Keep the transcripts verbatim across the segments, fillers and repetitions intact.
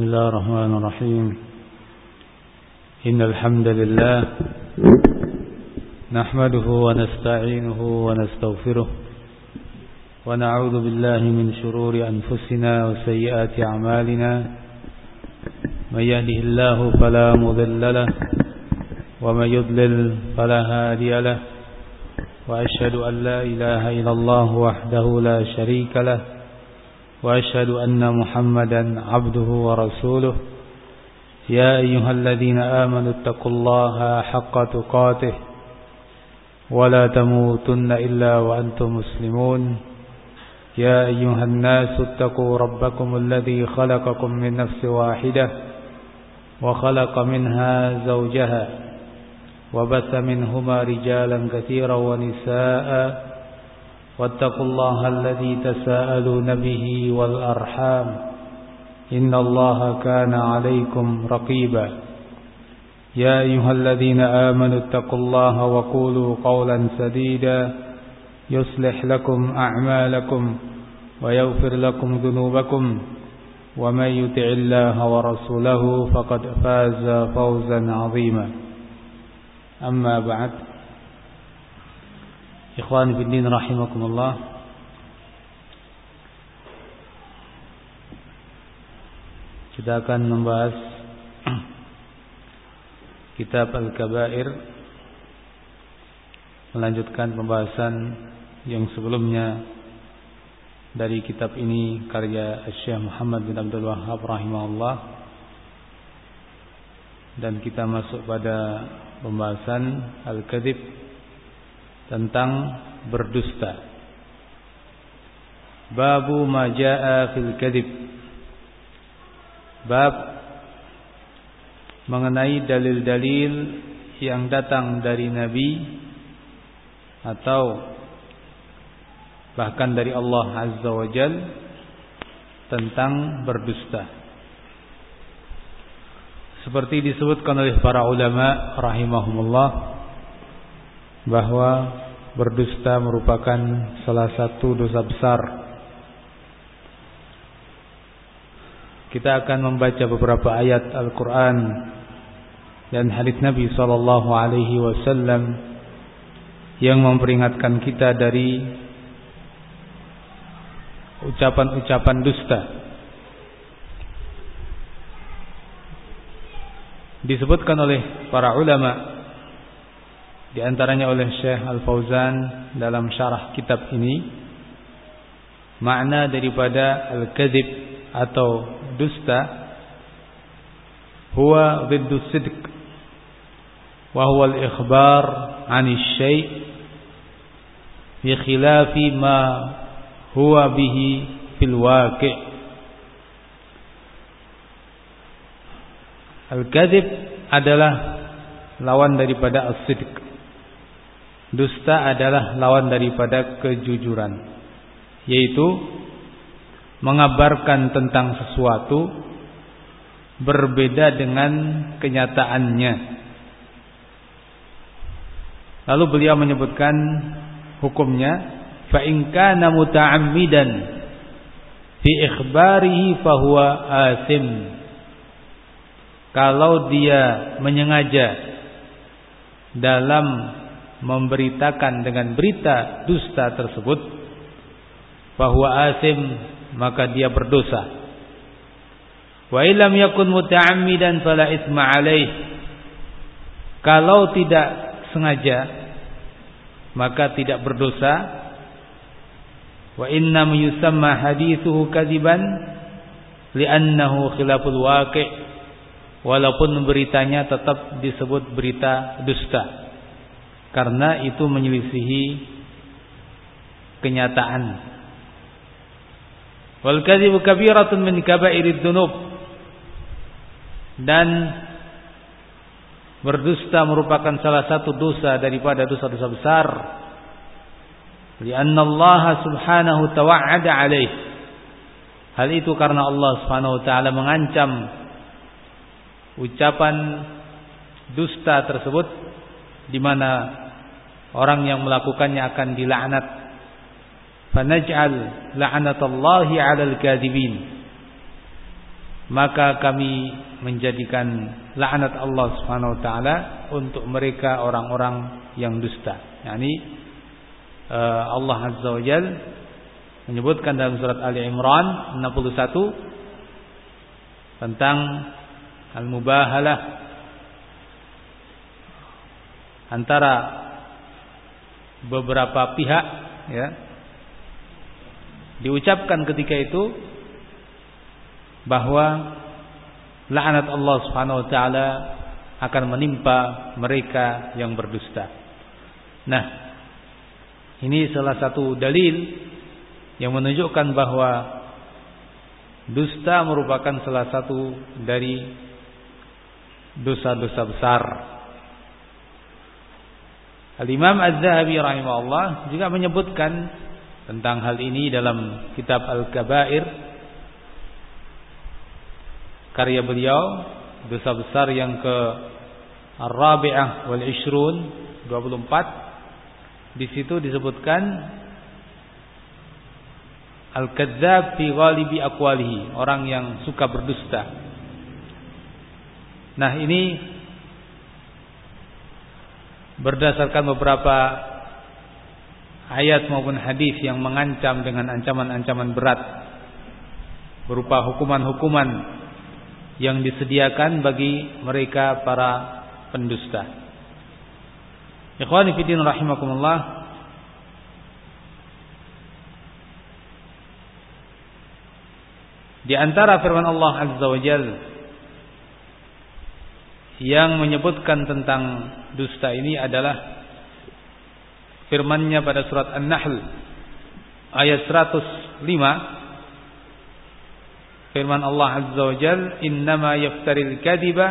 بسم الله الرحمن الرحيم إن الحمد لله نحمده ونستعينه ونستغفره ونعوذ بالله من شرور أنفسنا وسيئات أعمالنا من يهده الله فلا مضل له ومن يضلل فلا هادي له وأشهد أن لا إله إلا الله وحده لا شريك له وأشهد أن محمدا عبده ورسوله يا أيها الذين آمنوا اتقوا الله حق تقاته ولا تموتن إلا وأنتم مسلمون يا أيها الناس اتقوا ربكم الذي خلقكم من نفس واحدة وخلق منها زوجها وبث منهما رجالا كثيرا ونساء واتقوا الله الذي تساءلون به والأرحام إن الله كان عليكم رقيبا يا أيها الذين آمنوا اتقوا الله وقولوا قولا سديدا يصلح لكم أعمالكم ويغفر لكم ذنوبكم ومن يطع الله ورسوله فقد فاز فوزا عظيما أما بعد Ikhwan fillah rahimakumullah. Kita akan membahas Kitab Al-Kabair, melanjutkan pembahasan yang sebelumnya dari kitab ini karya Syekh Muhammad bin Abdul Wahhab rahimahullah. Dan kita masuk pada pembahasan Al-Kadhib, tentang berdusta. Babu ma jaa fil kadhib. Bab mengenai dalil-dalil yang datang dari Nabi atau bahkan dari Allah Azza wa Jal tentang berdusta. Seperti disebutkan oleh para ulama rahimahumullah bahwa berdusta merupakan salah satu dosa besar. Kita akan membaca beberapa ayat Al-Quran dan hadits Nabi sallallahu alaihi wasallam yang memperingatkan kita dari ucapan-ucapan dusta. Disebutkan oleh para ulama, di antaranya oleh Syekh Al-Fauzan dalam syarah kitab ini, makna daripada al-kadhib atau dusta huwa dhiddu sidq wa huwa al-ikhbar 'ani syai' fi khilafi ma huwa bihi fil waqi'. Al-kadhib adalah lawan daripada as-sidq. Dusta adalah lawan daripada kejujuran, yaitu mengabarkan tentang sesuatu berbeda dengan kenyataannya. Lalu beliau menyebutkan hukumnya, fa in kana muta'ammidan fi ikhbarihi fa huwa asim. Kalau dia menyengaja dalam memberitakan dengan berita dusta tersebut, bahwa asim, maka dia berdosa. Wa illam yakun muta'ammidan fala itsma alaih. Kalau tidak sengaja, maka tidak berdosa. Wa innam yusamma hadithuhu kadziban li'annahu khilaful waqi'. Walaupun beritanya tetap disebut berita dusta, karena itu menyelisihi kenyataan. Wal kadhibu kabiratun min kabairid dzunub. Dan berdusta merupakan salah satu dosa daripada dosa-dosa besar. Lianna Allah subhanahu tawa'ada alaih. Hal itu karena Allah subhanahu wa ta'ala mengancam ucapan dusta tersebut, di mana orang yang melakukannya akan dilaknat. Fanaj'al la'natallahi 'alal kadhibin. maka kami menjadikan laknat Allah Subhanahu wa taala untuk mereka orang-orang yang dusta. Yani Allah Azza wa Jalla menyebutkan dalam surat Ali Imran enam puluh satu tentang al-mubahalah antara beberapa pihak, ya. Diucapkan ketika itu bahwa laknat Allah Subhanahu wa taala akan menimpa mereka yang berdusta. Nah, ini salah satu dalil yang menunjukkan bahwa dusta merupakan salah satu dari dosa-dosa besar. Al-Imam Az-Zahabi rahimahullah juga menyebutkan tentang hal ini dalam kitab Al-Kabair, karya beliau, dosa besar yang ke Ar-Rabi'ah wal Ishrun, dua puluh empat. Di situ disebutkan al-kadzdzab fi ghalibi aqwalihi, orang yang suka berdusta. Nah, ini berdasarkan beberapa ayat maupun hadis yang mengancam dengan ancaman-ancaman berat berupa hukuman-hukuman yang disediakan bagi mereka para pendusta. Ikhwani fillah rahimakumullah, di antara firman Allah Azza wa Jalla yang menyebutkan tentang dusta ini adalah firman-Nya pada surat An-Nahl ayat seratus lima. Firman Allah Azza wa Jalla, "Innama yaftaril kadhiba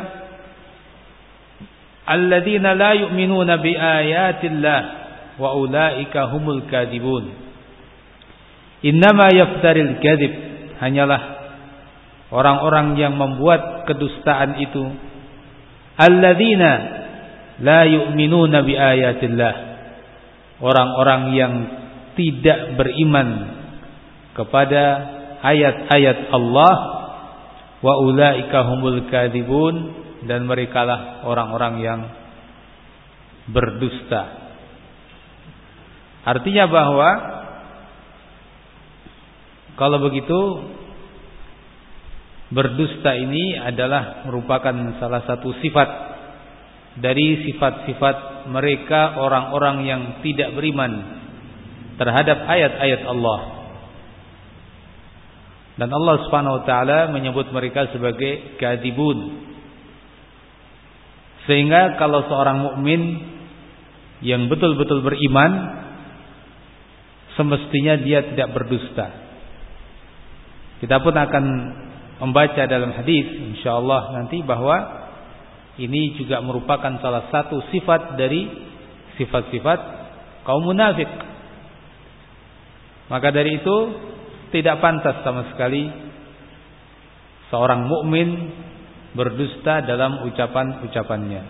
alladzina la yu'minuna biayatillah wa ulaika humul kadhibun." Innama yaftaril kadhib, hanyalah orang-orang yang membuat kedustaan itu, alladzina la yu'minuna biayatillah, orang-orang yang tidak beriman kepada ayat-ayat Allah, wa ulaika humul kadzibun, dan merekalah orang-orang yang berdusta. Artinya bahwa kalau begitu berdusta ini adalah merupakan salah satu sifat dari sifat-sifat mereka orang-orang yang tidak beriman terhadap ayat-ayat Allah. Dan Allah Subhanahu wa taala menyebut mereka sebagai kadzibun. Sehingga kalau seorang mukmin yang betul-betul beriman, semestinya dia tidak berdusta. Kita pun akan membaca dalam hadis insyaallah nanti bahwa ini juga merupakan salah satu sifat dari sifat-sifat kaum munafik. Maka dari itu tidak pantas sama sekali seorang mukmin berdusta dalam ucapan-ucapannya.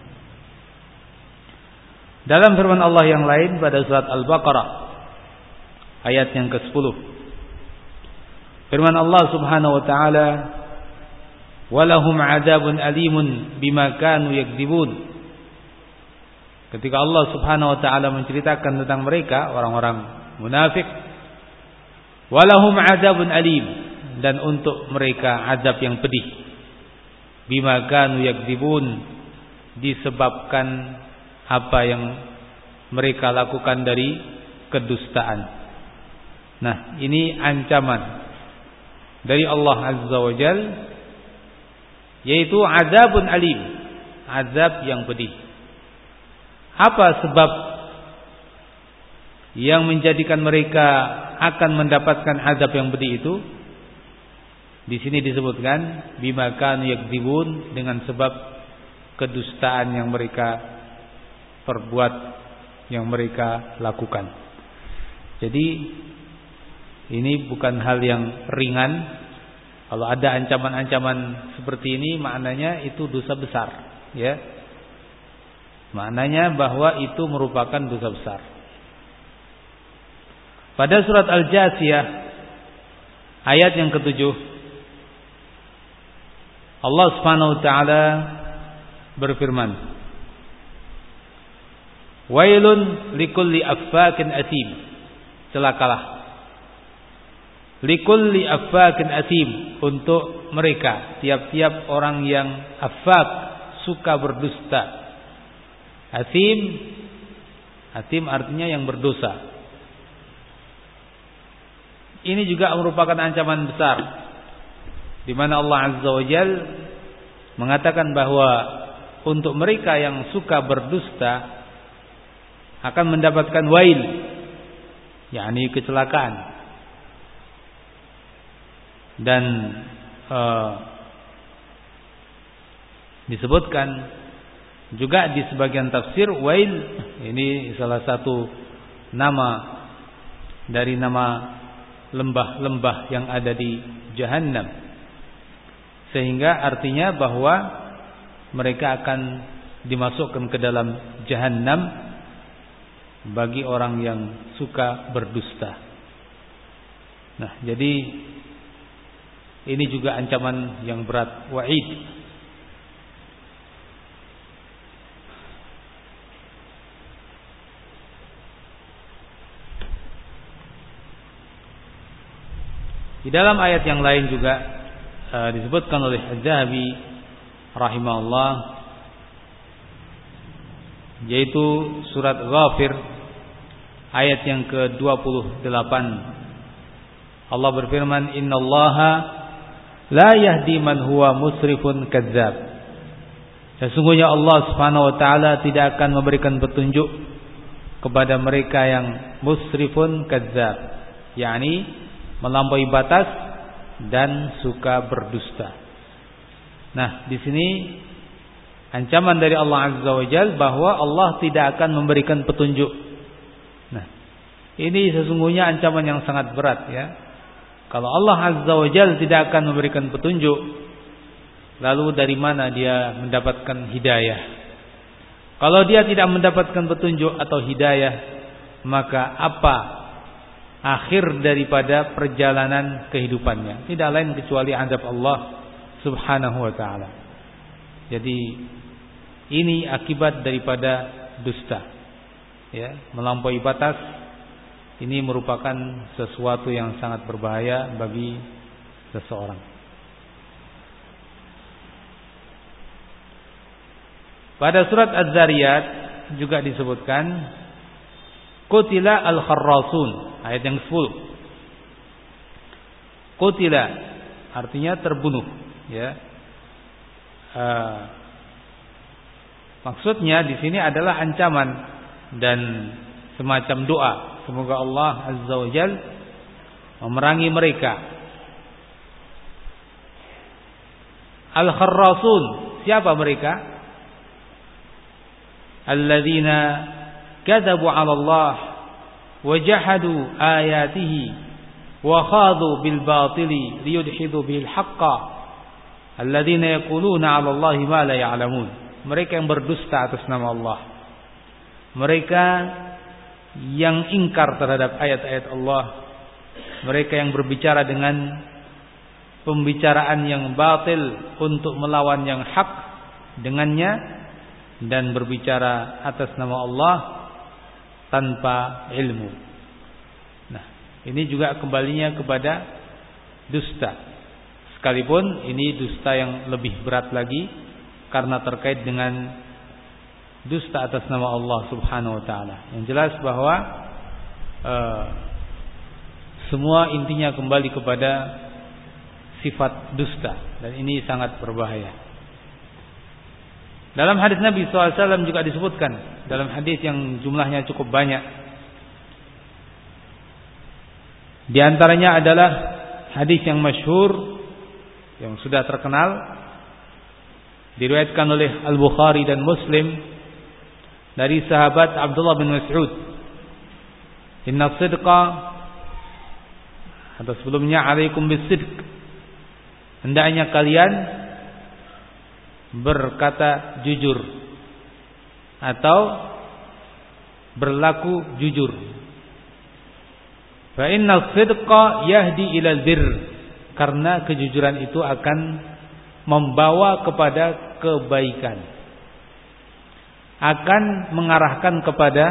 Dalam firman Allah yang lain pada surat Al-Baqarah ayat yang kesepuluh, firman Allah Subhanahu wa taala, "Walahum 'adzabun alimun bima kanu yakdzibun." Ketika Allah Subhanahu wa taala menceritakan tentang mereka orang-orang munafik, walahum 'adzabun alim, dan untuk mereka azab yang pedih, bima kanu yakdzibun, disebabkan apa yang mereka lakukan dari kedustaan. Nah, ini ancaman dari Allah Azza wa Jalla, yaitu azabun alim, azab yang pedih. Apa sebab yang menjadikan mereka akan mendapatkan azab yang pedih itu? Di sini disebutkan bima kanu yakdzibun, dengan sebab kedustaan yang mereka perbuat, yang mereka lakukan. Jadi ini bukan hal yang ringan. Kalau ada ancaman-ancaman seperti ini, maknanya itu dosa besar, ya. Maknanya bahwa itu merupakan dosa besar. Pada surat Al-Jasiyah ayat yang ketujuh, Allah Subhanahu wa taala berfirman, "Wailun likulli affakin atim." Celakalah likulli affakin atim, untuk mereka tiap-tiap orang yang affak, suka berdusta. Atim, atim artinya yang berdosa. Ini juga merupakan ancaman besar, di mana Allah Azza wa Jal mengatakan bahwa untuk mereka yang suka berdusta akan mendapatkan wail, yakni kecelakaan. Dan uh, disebutkan juga di sebagian tafsir, wail ini salah satu nama dari nama lembah-lembah yang ada di Jahannam, sehingga artinya bahwa mereka akan dimasukkan ke dalam Jahannam bagi orang yang suka berdusta. Nah, jadi ini juga ancaman yang berat, wa'id. Di dalam ayat yang lain juga uh, disebutkan oleh Az-Zahabi rahimahullah, yaitu surat Ghafir ayat yang ke dua puluh delapan. Allah berfirman, "Innallaha la yahdi man huwa musrifun kadzdzab." Sesungguhnya Allah Subhanahu wa taala tidak akan memberikan petunjuk kepada mereka yang musrifun kadzdzab, yakni melampaui batas dan suka berdusta. Nah, di sini ancaman dari Allah Azza wa Jalla bahwa Allah tidak akan memberikan petunjuk. Nah, ini sesungguhnya ancaman yang sangat berat, ya. Kalau Allah Azza wa Jalla tidak akan memberikan petunjuk, lalu dari mana dia mendapatkan hidayah? Kalau dia tidak mendapatkan petunjuk atau hidayah, maka apa akhir daripada perjalanan kehidupannya? Tidak lain kecuali azab Allah Subhanahu wa taala. Jadi ini akibat daripada dusta, ya, melampaui batas. Ini merupakan sesuatu yang sangat berbahaya bagi seseorang. Pada surat Az-Zariyat juga disebutkan qutila al-kharrasun, ayat yang sepuluh. Qutila artinya terbunuh, ya. Uh, maksudnya di sini adalah ancaman dan semacam doa. Semoga Allah Azza wa Jal memerangi mereka. Al-kharrasun, siapa mereka? Alladzina kadzabu 'ala Allah wa jahadu ayatihi wa khadu bil batili liyudhidu bil haqqa alladzina yaquluna 'ala Allahi ma la ya'lamun. Mereka yang berdusta atas nama Allah, mereka yang ingkar terhadap ayat-ayat Allah, mereka yang berbicara dengan pembicaraan yang batil untuk melawan yang hak dengannya, dan berbicara atas nama Allah tanpa ilmu. Nah, ini juga kembalinya kepada dusta, sekalipun ini dusta yang lebih berat lagi karena terkait dengan dusta atas nama Allah Subhanahu wa taala. Yang jelas bahwa uh, semua intinya kembali kepada sifat dusta, dan ini sangat berbahaya. Dalam hadis Nabi shallallahu alaihi wasallam juga disebutkan, dalam hadis yang jumlahnya cukup banyak. Di antaranya adalah hadis yang masyhur, yang sudah terkenal, diriwayatkan oleh Al-Bukhari dan Muslim dari sahabat Abdullah bin Mas'ud. Inna sidqa, atau sebelumnya alaikum bisidq, hendaknya kalian berkata jujur atau berlaku jujur. Fa inna sidqa yahdi ilal birr, karena kejujuran itu akan membawa kepada kebaikan, akan mengarahkan kepada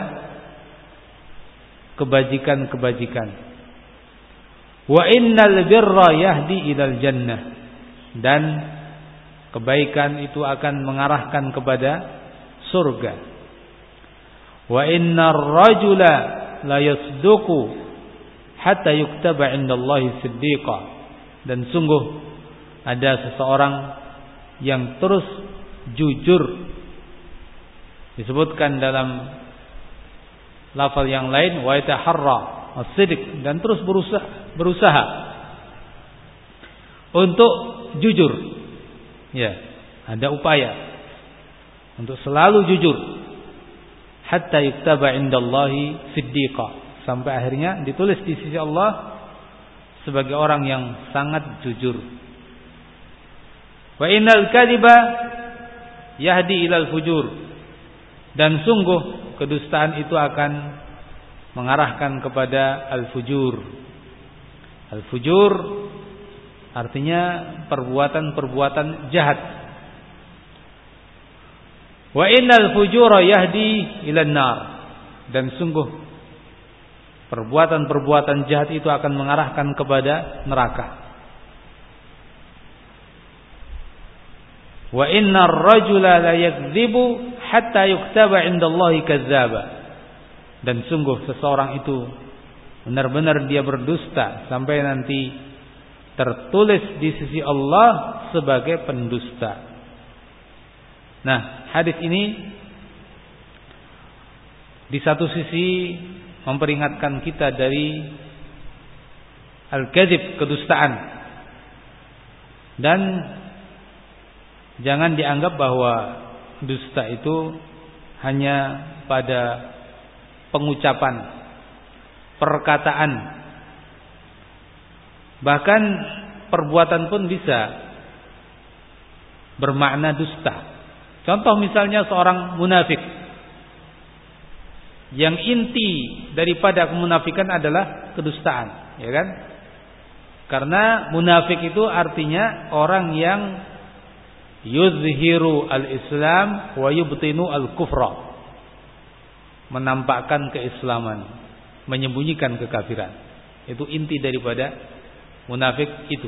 kebajikan-kebajikan. Wa innal birra yahdi ilal jannah, dan kebaikan itu akan mengarahkan kepada surga. Wa innar rajula la yasduqu hatta yuktaba indallahi siddiqa, dan sungguh ada seseorang yang terus jujur, disebutkan dalam lafal yang lain wa yataharra as-sidq, dan terus berusaha berusaha untuk jujur. Ya, ada upaya untuk selalu jujur. Hatta yuktaba indallahi siddiqa, sampai akhirnya ditulis di sisi Allah sebagai orang yang sangat jujur. Wa innal kadhiba yahdi ilal fujur, dan sungguh kedustaan itu akan mengarahkan kepada al-fujur. Al-fujur artinya perbuatan-perbuatan jahat. Wa innal fujura yahdi ilan nar, dan sungguh perbuatan-perbuatan jahat itu akan mengarahkan kepada neraka. Wa innar rajula la yakdzibu hatta yuktaba indallahi kadzdzaba, dan sungguh seseorang itu benar-benar dia berdusta sampai nanti tertulis di sisi Allah sebagai pendusta. Nah, hadis ini di satu sisi memperingatkan kita dari al-kadzib, kedustaan, dan jangan dianggap bahwa dusta itu hanya pada pengucapan, perkataan, bahkan perbuatan pun bisa bermakna dusta. Contoh misalnya seorang munafik, yang inti daripada kemunafikan adalah kedustaan, ya kan? Karena munafik itu artinya orang yang yuzhiru al-islam wa yubtinu al-kufra, menampakkan keislaman, menyembunyikan kekafiran. Itu inti daripada munafik itu.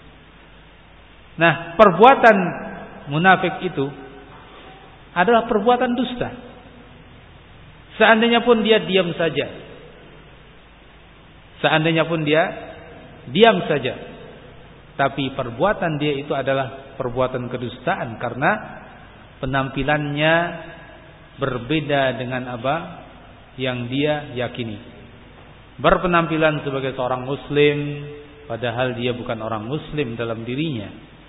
Nah, perbuatan munafik itu adalah perbuatan dusta. Seandainya pun dia diam saja, seandainya pun dia diam saja, tapi perbuatan dia itu adalah perbuatan kedustaan, karena penampilannya berbeda dengan apa yang dia yakini. Berpenampilan sebagai seorang muslim padahal dia bukan orang muslim dalam dirinya.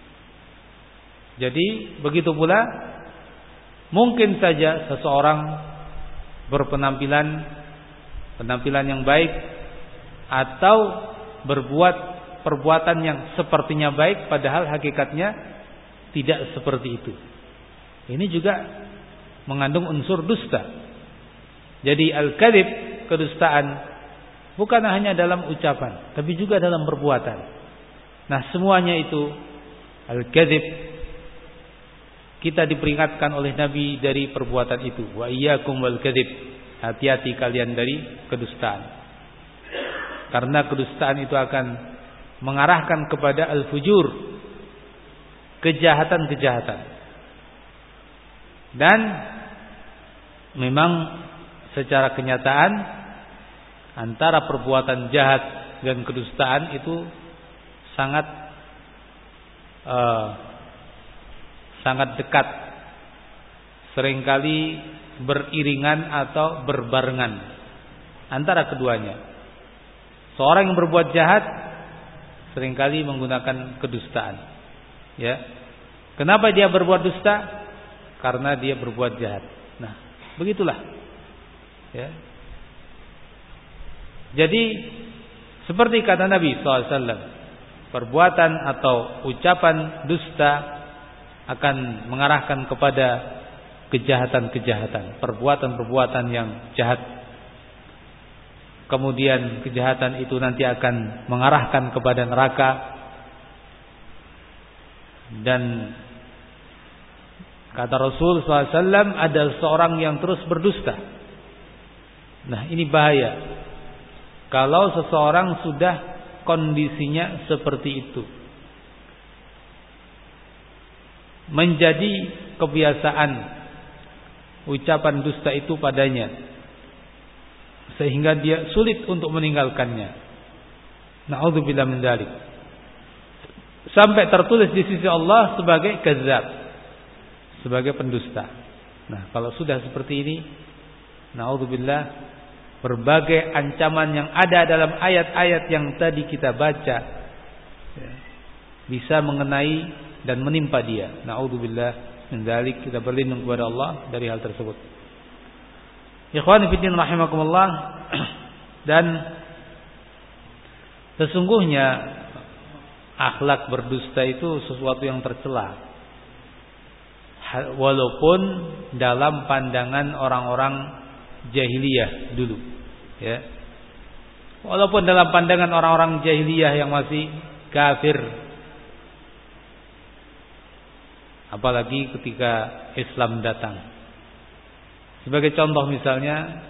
Jadi begitu pula mungkin saja seseorang berpenampilan penampilan yang baik atau berbuat perbuatan yang sepertinya baik padahal hakikatnya tidak seperti itu. Ini juga mengandung unsur dusta. Jadi al-kadzib, kedustaan, bukan hanya dalam ucapan, tapi juga dalam perbuatan. Nah, semuanya itu al-kadzib. Kita diperingatkan oleh Nabi dari perbuatan itu. Wa iyyakum wal kadzib. Hati-hati kalian dari kedustaan. Karena kedustaan itu akan mengarahkan kepada al-fujur, kejahatan-kejahatan. Dan memang secara kenyataan antara perbuatan jahat dan kedustaan itu sangat uh, sangat dekat, seringkali beriringan atau berbarengan antara keduanya. Seorang yang berbuat jahat seringkali menggunakan kedustaan. Ya, kenapa dia berbuat dusta? Karena dia berbuat jahat. Nah, begitulah. Ya. Jadi seperti kata Nabi shallallahu alaihi wasallam, perbuatan atau ucapan dusta akan mengarahkan kepada kejahatan-kejahatan, perbuatan-perbuatan yang jahat. Kemudian kejahatan itu nanti akan mengarahkan kepada neraka. Dan kata Rasul sallallahu alaihi wasallam, ada seorang yang terus berdusta. Nah, ini bahaya kalau seseorang sudah kondisinya seperti itu, menjadi kebiasaan ucapan dusta itu padanya, sehingga dia sulit untuk meninggalkannya. Na'udzubillah min dzalik. Sampai tertulis di sisi Allah sebagai kadzdzab, sebagai pendusta. Nah, kalau sudah seperti ini, na'udzubillah, berbagai ancaman yang ada dalam ayat-ayat yang tadi kita baca bisa mengenai dan menimpa dia. Na'udzubillah min dzalik. Kita berlindung kepada Allah dari hal tersebut. Ikhwani fillah rahimakumullah. Dan sesungguhnya akhlak berdusta itu sesuatu yang tercela, walaupun dalam pandangan orang-orang jahiliyah dulu, ya. Walaupun dalam pandangan orang-orang jahiliyah yang masih kafir, apalagi ketika Islam datang. Sebagai contoh misalnya,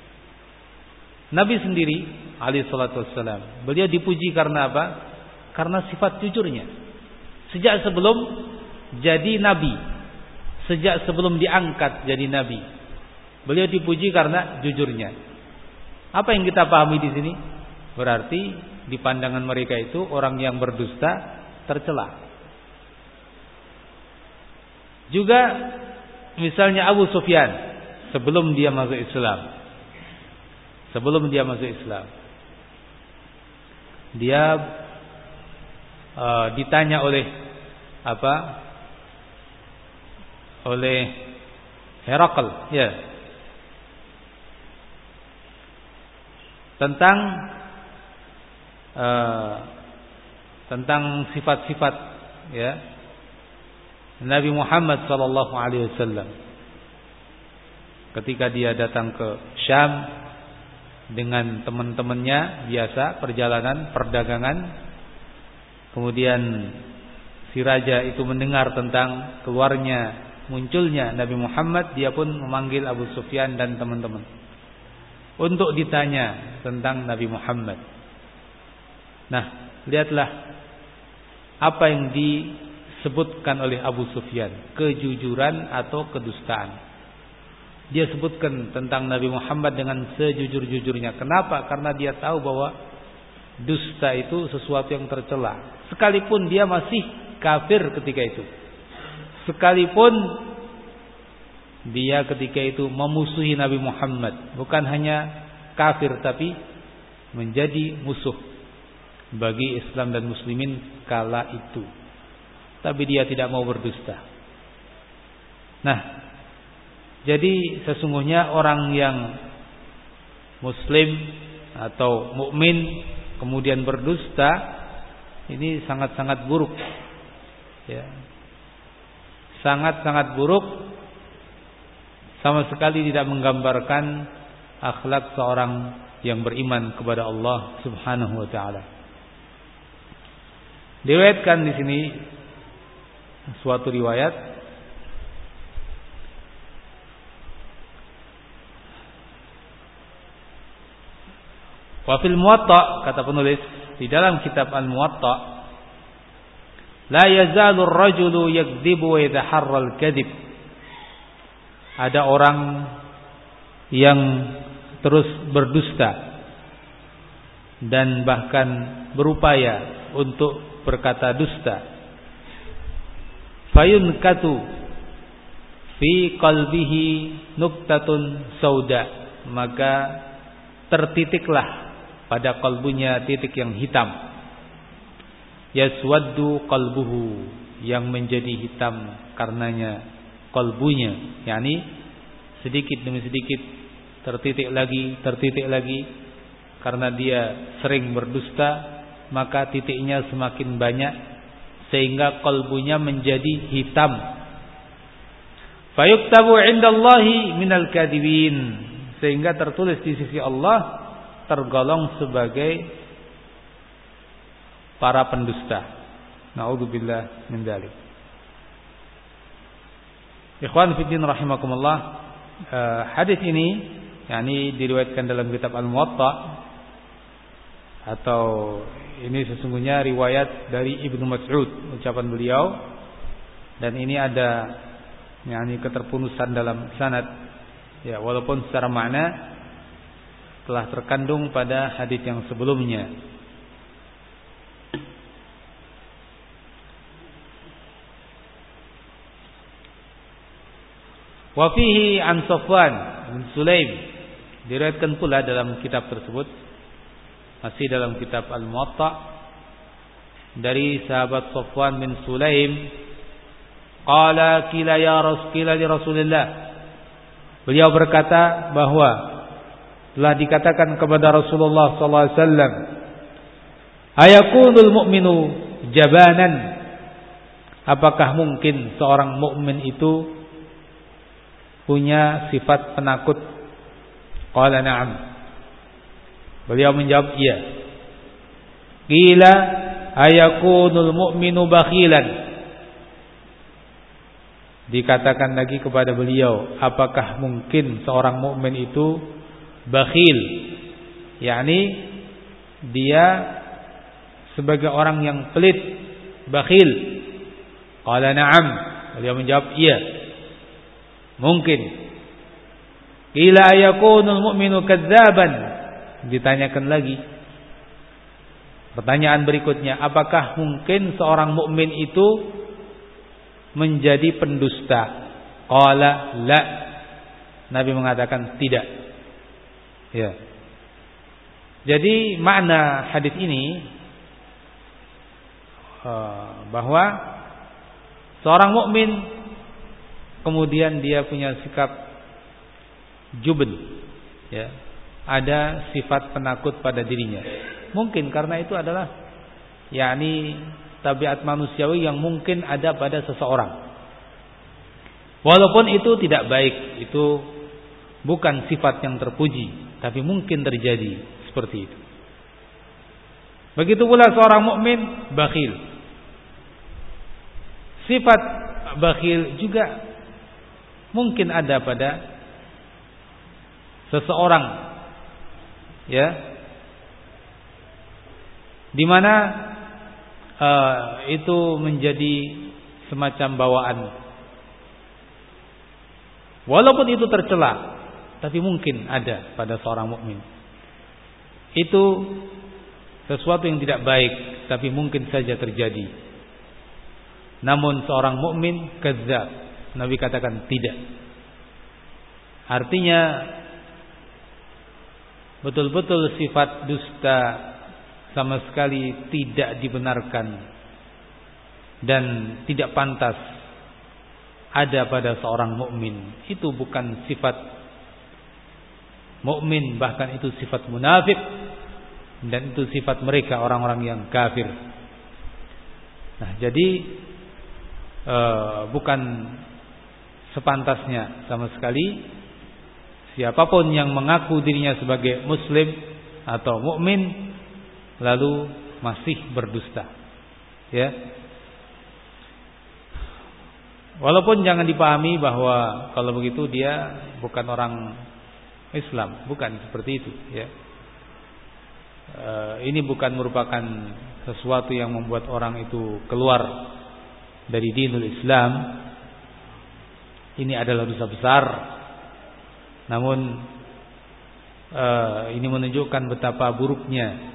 Nabi sendiri alaihi salatu wassalam, beliau dipuji karena apa? Karena sifat jujurnya. Sejak sebelum jadi nabi, sejak sebelum diangkat jadi nabi, beliau dipuji karena jujurnya. Apa yang kita pahami di sini? Berarti di pandangan mereka itu orang yang berdusta tercela. Juga misalnya Abu Sufyan sebelum dia masuk Islam. Sebelum dia masuk Islam, dia uh, ditanya oleh apa? Oleh Herakl, ya, tentang uh, tentang sifat-sifat, ya, Nabi Muhammad sallallahu alaihi wasallam ketika dia datang ke Syam dengan teman-temannya biasa perjalanan perdagangan. Kemudian si raja itu mendengar tentang keluarnya, munculnya Nabi Muhammad, dia pun memanggil Abu Sufyan dan teman-teman untuk ditanya tentang Nabi Muhammad. Nah, lihatlah apa yang disebutkan oleh Abu Sufyan, kejujuran atau kedustaan. Dia sebutkan tentang Nabi Muhammad dengan sejujur-jujurnya. Kenapa? Karena dia tahu bahwa dusta itu sesuatu yang tercela. Sekalipun dia masih kafir ketika itu, sekalipun dia ketika itu memusuhi Nabi Muhammad, bukan hanya kafir tapi menjadi musuh bagi Islam dan muslimin kala itu, tapi dia tidak mau berdusta. Nah, jadi sesungguhnya orang yang muslim atau mukmin kemudian berdusta, ini sangat-sangat buruk, ya, sangat-sangat buruk, sama sekali tidak menggambarkan akhlak seorang yang beriman kepada Allah Subhanahu wa taala. Diriwayatkan di sini suatu riwayat, wa fil Muwatta, kata penulis di dalam kitab Al-Muwatta, la yazalu ar-rajulu yakdzibu wa yataharra al-kadzib. Ada orang yang terus berdusta dan bahkan berupaya untuk berkata dusta. Fayunkatu fi qalbihi nuktatun sauda, maka tertitiklah pada kalbunya titik yang hitam. Yaswaddu qalbuhu, yang menjadi hitam karenanya kalbunya, yakni sedikit demi sedikit tertitik lagi, tertitik lagi, karena dia sering berdusta, maka titiknya semakin banyak sehingga kalbunya menjadi hitam. Fayuktabu indallahi minal kadibin, sehingga tertulis di sisi Allah tergolong sebagai para pendusta. Na'udzubillah min dzalik. Ikhwan fillah rahimakumullah, uh, hadis ini yakni diriwayatkan dalam kitab Al-Muwatta, atau ini sesungguhnya riwayat dari Ibnu Mas'ud, ucapan beliau, dan ini ada yakni keterputusan dalam sanad, ya, walaupun secara makna telah terkandung pada hadis yang sebelumnya. Wa fihi an Safwan bin Sulaim, diriwayatkan pula dalam kitab tersebut, masih dalam kitab Al-Muwatta, dari sahabat Safwan bin Sulaim, qala qila ya Rasul qila li Rasulillah, beliau berkata bahwa telah dikatakan kepada Rasulullah sallallahu alaihi wasallam, ayakunul mu'minu jabanan, apakah mungkin seorang mukmin itu punya sifat penakut? Qala na'am, beliau menjawab iya. Qila ayakunul mu'minu bakhilan, dikatakan lagi kepada beliau, apakah mungkin seorang mukmin itu bakhil, yakni dia sebagai orang yang pelit, bakhil. Qala na'am, beliau menjawab iya, mungkin. Qila ayakunul mu'minu kadzaban, ditanyakan lagi pertanyaan berikutnya, apakah mungkin seorang mukmin itu menjadi pendusta? Qala la, Nabi mengatakan tidak. Ya. Jadi makna hadis ini bahwa seorang mukmin kemudian dia punya sikap jubn, ya, ada sifat penakut pada dirinya. Mungkin karena itu adalah yakni tabiat manusiawi yang mungkin ada pada seseorang. Walaupun itu tidak baik, itu bukan sifat yang terpuji, tapi mungkin terjadi seperti itu. Begitu pula seorang mukmin bakhil. Sifat bakhil juga mungkin ada pada seseorang, ya, di mana uh, itu menjadi semacam bawaan. Walaupun itu tercela, tapi mungkin ada pada seorang mukmin. Itu sesuatu yang tidak baik, tapi mungkin saja terjadi. Namun seorang mukmin kadzdzab, Nabi katakan tidak. Artinya betul-betul sifat dusta sama sekali tidak dibenarkan dan tidak pantas ada pada seorang mukmin. Itu bukan sifat mukmin, bahkan itu sifat munafik, dan itu sifat mereka orang-orang yang kafir. Nah, jadi uh, bukan sepantasnya sama sekali siapapun yang mengaku dirinya sebagai muslim atau mukmin lalu masih berdusta, ya. Walaupun jangan dipahami bahwa kalau begitu dia bukan orang Islam, bukan seperti itu, ya. E, ini bukan merupakan sesuatu yang membuat orang itu keluar dari dinul Islam. Ini adalah dosa besar. Namun e, ini menunjukkan betapa buruknya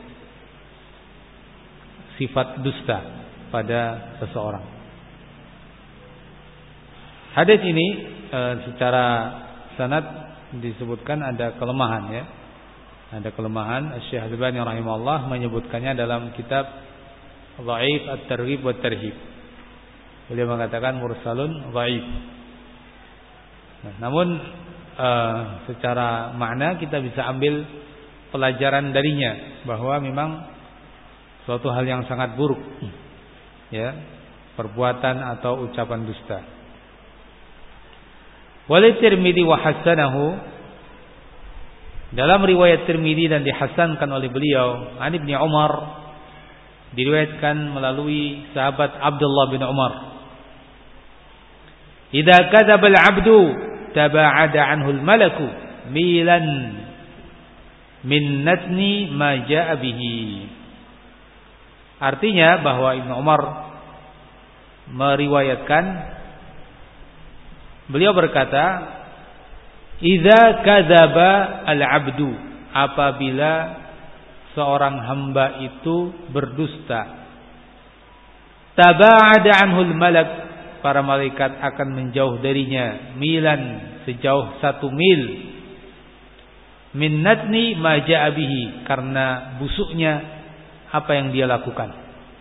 sifat dusta pada seseorang. Hadis ini e, secara sanad disebutkan ada kelemahan, ya. Ada kelemahan. Syekh Al-Albani rahimahullah menyebutkannya dalam kitab Dhaif At-Targhib wa Tarhib. Beliau mengatakan mursalun dhaif. Nah, namun e, secara makna kita bisa ambil pelajaran darinya bahwa memang suatu hal yang sangat buruk, ya, perbuatan atau ucapan dusta. Wali Tirmidzi wa hasanahu, dalam riwayat Tirmidzi dan dihasankan oleh beliau, an Ibnu Umar, diriwayatkan melalui sahabat Abdullah bin Umar. idza kadzaba al-'abdu taba'ada 'anhu al-malaku milan min natni ma jaa'a bihi. Artinya bahwa Ibnu Umar meriwayatkan, beliau berkata, idza kadzaba al-'abdu, apabila seorang hamba itu berdusta, taba'ada 'anhu al-malak, para malaikat akan menjauh darinya milan, sejauh satu mil, min natni ma ja'a bihi, karena busuknya apa yang dia lakukan.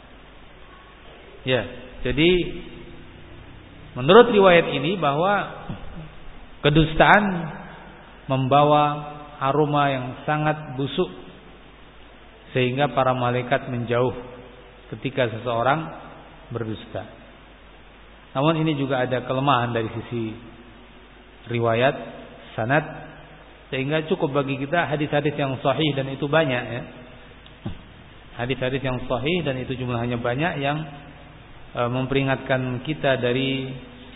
Ya, jadi menurut riwayat ini bahwa kedustaan membawa aroma yang sangat busuk sehingga para malaikat menjauh ketika seseorang berdusta. Namun ini juga ada kelemahan dari sisi riwayat, sanad, sehingga cukup bagi kita hadis-hadis yang sahih, dan itu banyak ya. Hadis-hadis yang sahih dan itu jumlahnya banyak yang e, memperingatkan kita dari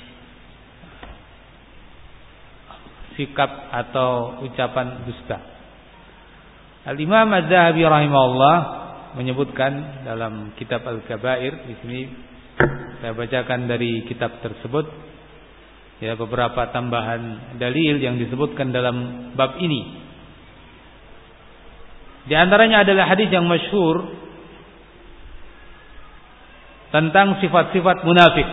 sikap atau ucapan dusta. Al-Imam Az-Zahabi rahimahullah menyebutkan dalam kitab Al-Kabair, di sini saya bacakan dari kitab tersebut ya, beberapa tambahan dalil yang disebutkan dalam bab ini. Di antaranya adalah hadis yang masyhur tentang sifat-sifat munafik.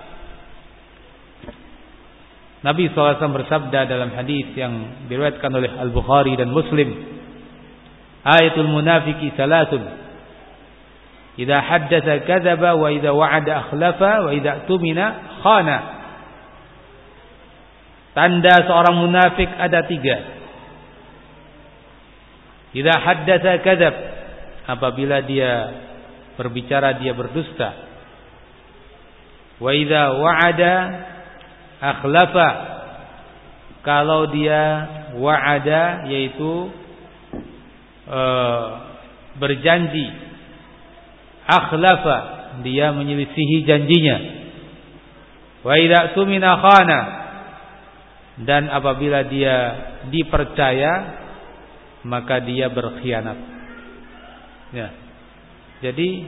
Nabi shallallahu alaihi wasallam bersabda dalam hadis yang diriwayatkan oleh Al-Bukhari dan Muslim, ayatul munafiki salatun, idza haddatsa kadzaba wa idza wa'ada akhlafa wa idza tumina khana. Tanda seorang munafik ada tiga. Idza haddatsa kadzab, apabila dia berbicara dia berdusta. Wa idza wa'ada akhlafa, kalau dia wa'ada yaitu uh, berjanji, akhlafa dia menyelisihi janjinya. Wa idza tumina khana, dan apabila dia dipercaya maka dia berkhianat. Ya. Jadi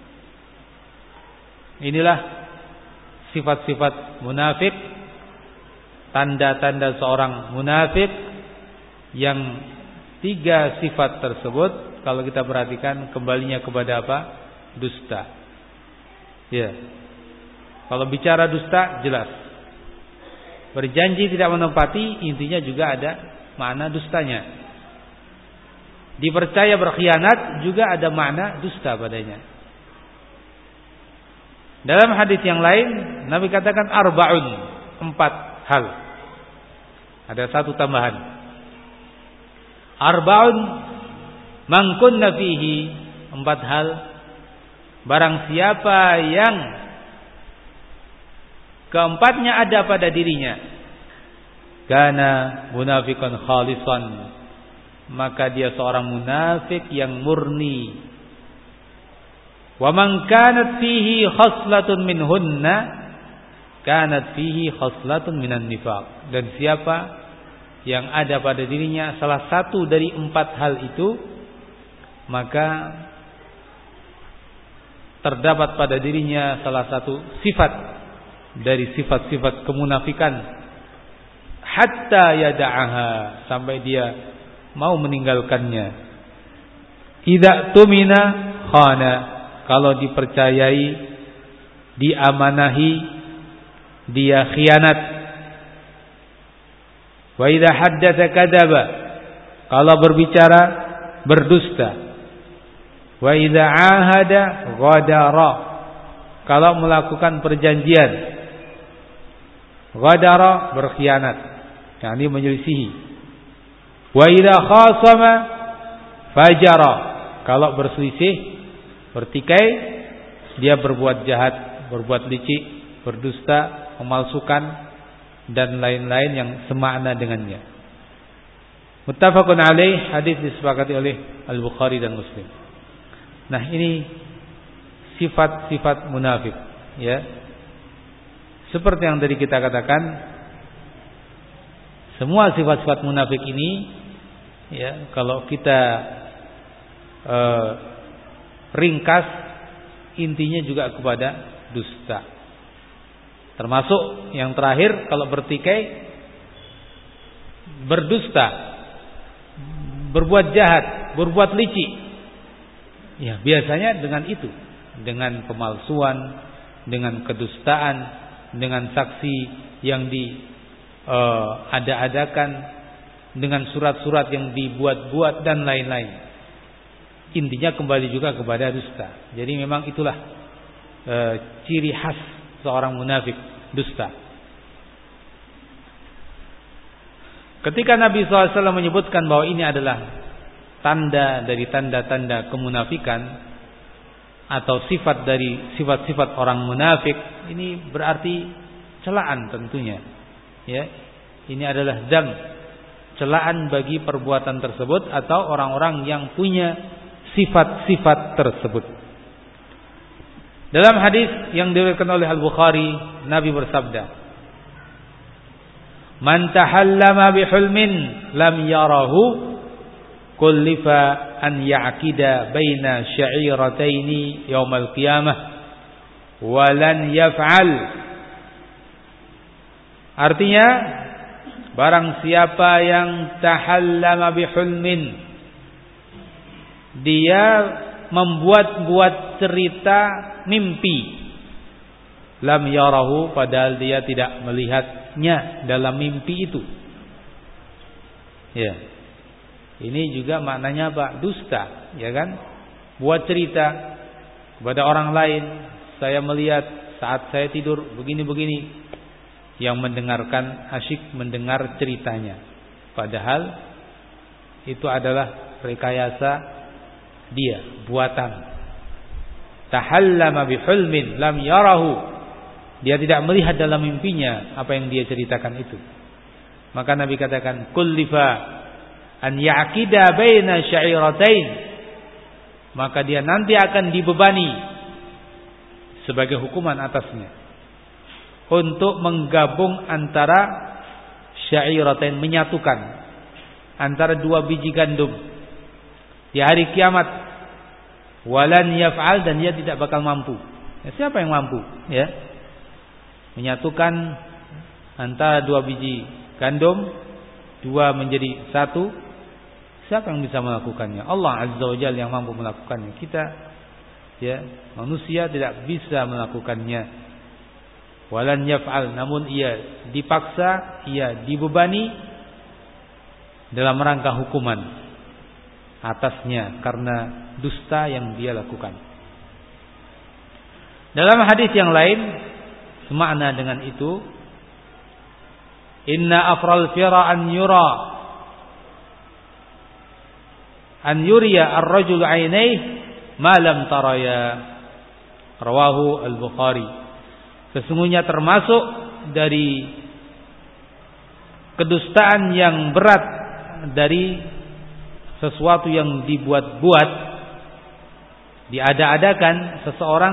inilah sifat-sifat munafik, tanda-tanda seorang munafik, yang tiga sifat tersebut kalau kita perhatikan kembalinya kepada apa? Dusta. Ya. Kalau bicara dusta jelas. Berjanji tidak menepati, intinya juga ada makna dustanya. Dipercaya berkhianat juga ada makna dusta padanya. Dalam hadis yang lain Nabi katakan arba'un, empat hal. Ada satu tambahan. Arba'un man kunna fihi, empat hal. Barang siapa yang keempatnya ada pada dirinya, kana munafiqan khalisan, maka dia seorang munafik yang murni. Wa man kanat fihi khaslatun minhunna kanat fihi khaslatun minan nifaq. Dan siapa yang ada pada dirinya salah satu dari empat hal itu, maka terdapat pada dirinya salah satu sifat dari sifat-sifat kemunafikan, hatta yada'aha, sampai dia mau meninggalkannya. Idza tumina khana, kalau dipercayai, diamanahi, dia khianat. Wa idza haddatsa kadzaba, kalau berbicara berdusta. Wa idza ahada ghadara, kalau melakukan perjanjian, ghadara berkhianat, yakni menyelisihi. Wa idza khasama fajara, kalau berselisih, bertikai, dia berbuat jahat, berbuat licik, berdusta, memalsukan dan lain-lain yang semakna dengannya. Muttafaqun alaih, hadis disepakati oleh Al-Bukhari dan Muslim. Nah, ini sifat-sifat munafik, ya. seperti yang tadi kita katakan, semua sifat-sifat munafik ini, ya, kalau kita eh, ringkas, intinya juga kepada dusta. Termasuk yang terakhir, kalau bertikai, berdusta, berbuat jahat, berbuat licik. Ya, biasanya dengan itu, dengan pemalsuan, dengan kedustaan, dengan saksi yang di uh, ada-adakan, dengan surat-surat yang dibuat-buat dan lain-lain. Intinya kembali juga kepada dusta. Jadi memang itulah uh, ciri khas seorang munafik, dusta. Ketika Nabi shallallahu alaihi wasallam menyebutkan bahwa ini adalah tanda dari tanda-tanda kemunafikan atau sifat dari sifat-sifat orang munafik, ini berarti celaan tentunya. Ya, ini adalah dzam, celaan bagi perbuatan tersebut atau orang-orang yang punya sifat-sifat tersebut. Dalam hadis yang diriwayatkan oleh Al-Bukhari, Nabi bersabda, "Man tahallama bihulmin lam yarahu kullifa an ya'kida baina sya'irataini yaumal qiyamah wa lan yaf'al." Artinya, barang siapa yang tahallama bihulmin, dia membuat-buat cerita mimpi, lam yarahu, padahal dia tidak melihatnya dalam mimpi itu. Ya. Ini juga maknanya apa? Dusta, ya kan? Buat cerita kepada orang lain, saya melihat saat saya tidur begini-begini. Yang mendengarkan asyik mendengar ceritanya. Padahal itu adalah rekayasa dia, buatan. Tahallama bihulmin lam yarahu. Dia tidak melihat dalam mimpinya apa yang dia ceritakan itu. Maka Nabi katakan, kullifa an ya'kida baina sya'iratain, maka dia nanti akan dibebani sebagai hukuman atasnya untuk menggabung antara sya'iratain, menyatukan antara dua biji gandum di hari kiamat. Walan yaf'al, dan dia tidak bakal mampu. Ya, siapa yang mampu? Ya, menyatukan antara dua biji gandum, dua menjadi satu. Siapa yang bisa melakukannya? Allah Azza wa Jalla yang mampu melakukannya. Kita, ya, manusia tidak bisa melakukannya. Walan yaf'al, namun ia dipaksa, ia dibebani dalam rangka hukuman atasnya karena dusta yang dia lakukan. Dalam hadis yang lain semakna dengan itu, inna afral fira an yura an yuriya ar-rajul 'ainaihi ma lam taraya, rawahu al-Bukhari. Sesungguhnya termasuk dari kedustaan yang berat dari sesuatu yang dibuat-buat, diada-adakan, seseorang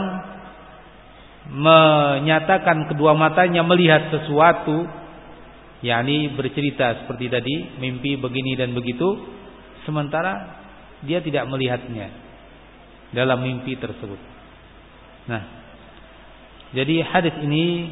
menyatakan kedua matanya melihat sesuatu, yakni bercerita seperti tadi, mimpi begini dan begitu, sementara dia tidak melihatnya dalam mimpi tersebut. Nah, jadi hadis ini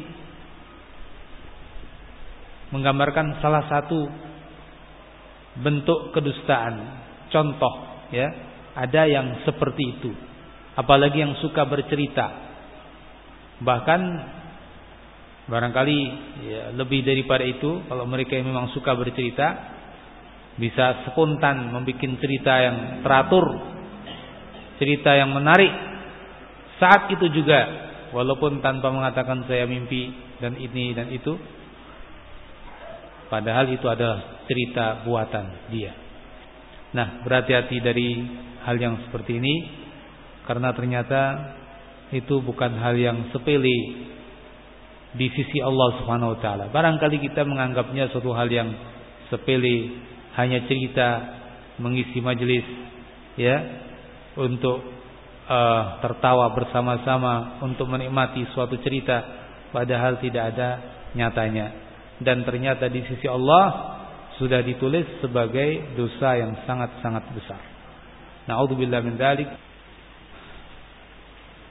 menggambarkan salah satu bentuk kedustaan. Contoh, ya, ada yang seperti itu, apalagi yang suka bercerita. Bahkan barangkali ya, lebih daripada itu, kalau mereka yang memang suka bercerita, bisa spontan membuat cerita yang teratur, cerita yang menarik saat itu juga, walaupun tanpa mengatakan saya mimpi dan ini dan itu, padahal itu adalah cerita buatan dia. Nah, berhati-hati dari hal yang seperti ini, karena ternyata itu bukan hal yang sepele di sisi Allah Subhanahu wa taala. Barangkali kita menganggapnya suatu hal yang sepele, hanya cerita mengisi majelis, ya, untuk uh, tertawa bersama-sama, untuk menikmati suatu cerita, padahal tidak ada nyatanya, dan ternyata di sisi Allah sudah ditulis sebagai dosa yang sangat-sangat besar. Na'udzubillah min dzalik.